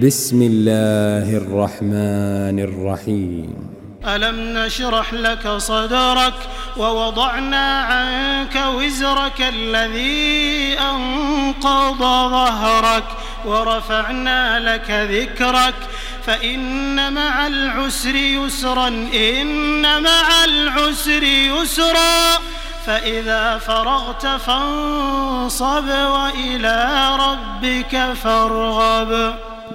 بسم الله الرحمن الرحيم. ألم نشرح لك صدرك ووضعنا عنك وزرك الذي أنقض ظهرك ورفعنا لك ذكرك فإن مع العسر يسرا إن مع العسر يسرا فإذا فرغت فانصب وإلى ربك فارغب.